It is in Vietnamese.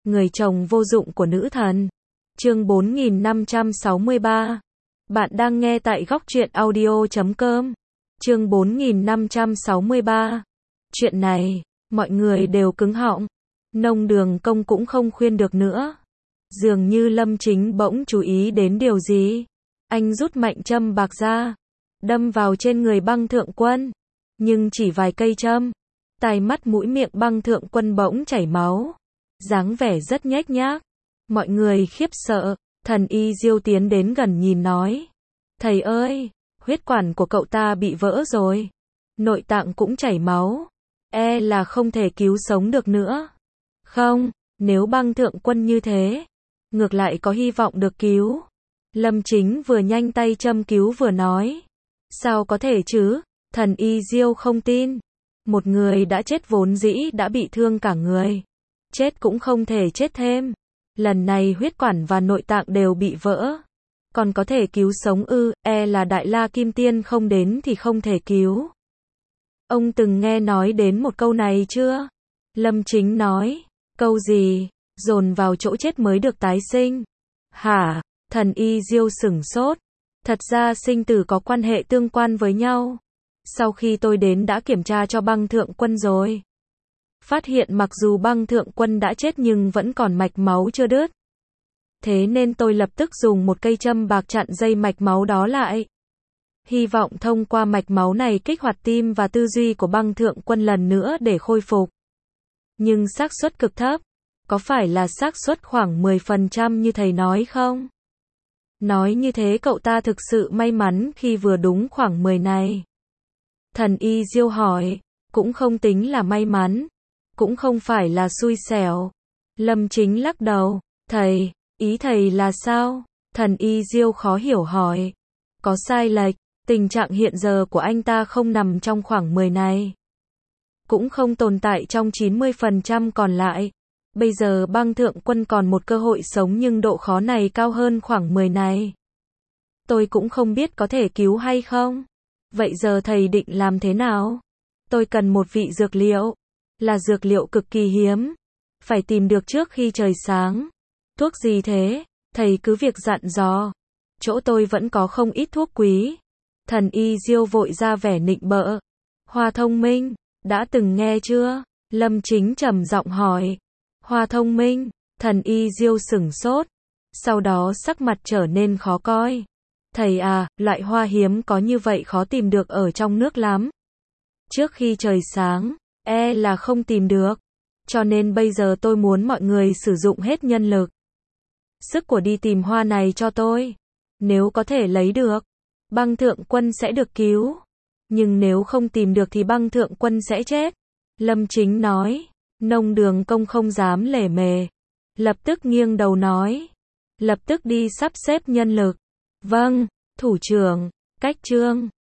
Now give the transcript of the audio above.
Người chồng vô dụng của nữ thần. Chương 4563. Bạn đang nghe tại góc truyện audio.com. Chương 4563. Chuyện này, mọi người đều cứng họng. Nông Đường Công cũng không khuyên được nữa. Dường như Lâm Chính bỗng chú ý đến điều gì. Anh rút mạnh châm bạc ra, đâm vào trên người Băng Thượng Quân. Nhưng chỉ vài cây châm, tai mắt mũi miệng Băng Thượng Quân bỗng chảy máu. Dáng vẻ rất nhếch nhác. Mọi người khiếp sợ. Thần Y Diêu tiến đến gần nhìn nói: Thầy ơi, huyết quản của cậu ta bị vỡ rồi. Nội tạng cũng chảy máu. E là không thể cứu sống được nữa. Không, nếu Băng Thượng Quân như thế, ngược lại có hy vọng được cứu. Lâm Chính vừa nhanh tay châm cứu vừa nói: Sao có thể chứ? Thần Y Diêu không tin. Một người đã chết vốn dĩ đã bị thương cả người. Chết cũng không thể chết thêm. Lần này huyết quản và nội tạng đều bị vỡ. Còn có thể cứu sống ư? E là Đại La Kim Tiên không đến thì không thể cứu. Ông từng nghe nói đến một câu này chưa? Lâm Chính nói: Câu gì? Dồn vào chỗ chết mới được tái sinh. Hả? Thần Y Diêu sửng sốt. Thật ra sinh tử có quan hệ tương quan với nhau. Sau khi tôi đến đã kiểm tra cho Băng Thượng Quân rồi. Phát hiện mặc dù Băng Thượng Quân đã chết nhưng vẫn còn mạch máu chưa đứt. Thế nên tôi lập tức dùng một cây châm bạc chặn dây mạch máu đó lại. Hy vọng thông qua mạch máu này kích hoạt tim và tư duy của Băng Thượng Quân lần nữa để khôi phục. Nhưng xác suất cực thấp. Có phải là xác suất khoảng 10% như thầy nói không? Nói như thế cậu ta thực sự may mắn khi vừa đúng khoảng 10 này. Thần Y Diêu hỏi: Cũng không tính là may mắn. Cũng không phải là xui xẻo. Lâm Chính lắc đầu: Thầy, ý thầy là sao? Thần Y Diêu khó hiểu hỏi. Có sai lệch, tình trạng hiện giờ của anh ta không nằm trong khoảng 10 này. Cũng không tồn tại trong 90% còn lại. Bây giờ Băng Thượng Quân còn một cơ hội sống nhưng độ khó này cao hơn khoảng 10 này. Tôi cũng không biết có thể cứu hay không. Vậy giờ thầy định làm thế nào? Tôi cần một vị dược liệu. Là dược liệu cực kỳ hiếm. Phải tìm được trước khi trời sáng. Thuốc gì thế? Thầy cứ việc dặn dò. Chỗ tôi vẫn có không ít thuốc quý. Thần Y Diêu vội ra vẻ nịnh bợ. Hoa thông minh, đã từng nghe chưa? Lâm Chính trầm giọng hỏi. Hoa thông minh, thần Y Diêu sửng sốt. Sau đó sắc mặt trở nên khó coi. Thầy à, loại hoa hiếm có như vậy khó tìm được ở trong nước lắm. Trước khi trời sáng, e là không tìm được. Cho nên bây giờ tôi muốn mọi người sử dụng hết nhân lực. Sức của đi tìm hoa này cho tôi. Nếu có thể lấy được, Băng Thượng Quân sẽ được cứu. Nhưng nếu không tìm được thì Băng Thượng Quân sẽ chết. Lâm Chính nói. Nông Đường Công không dám lề mề. Lập tức nghiêng đầu nói. Lập tức đi sắp xếp nhân lực. Vâng, thủ trưởng. Cách chương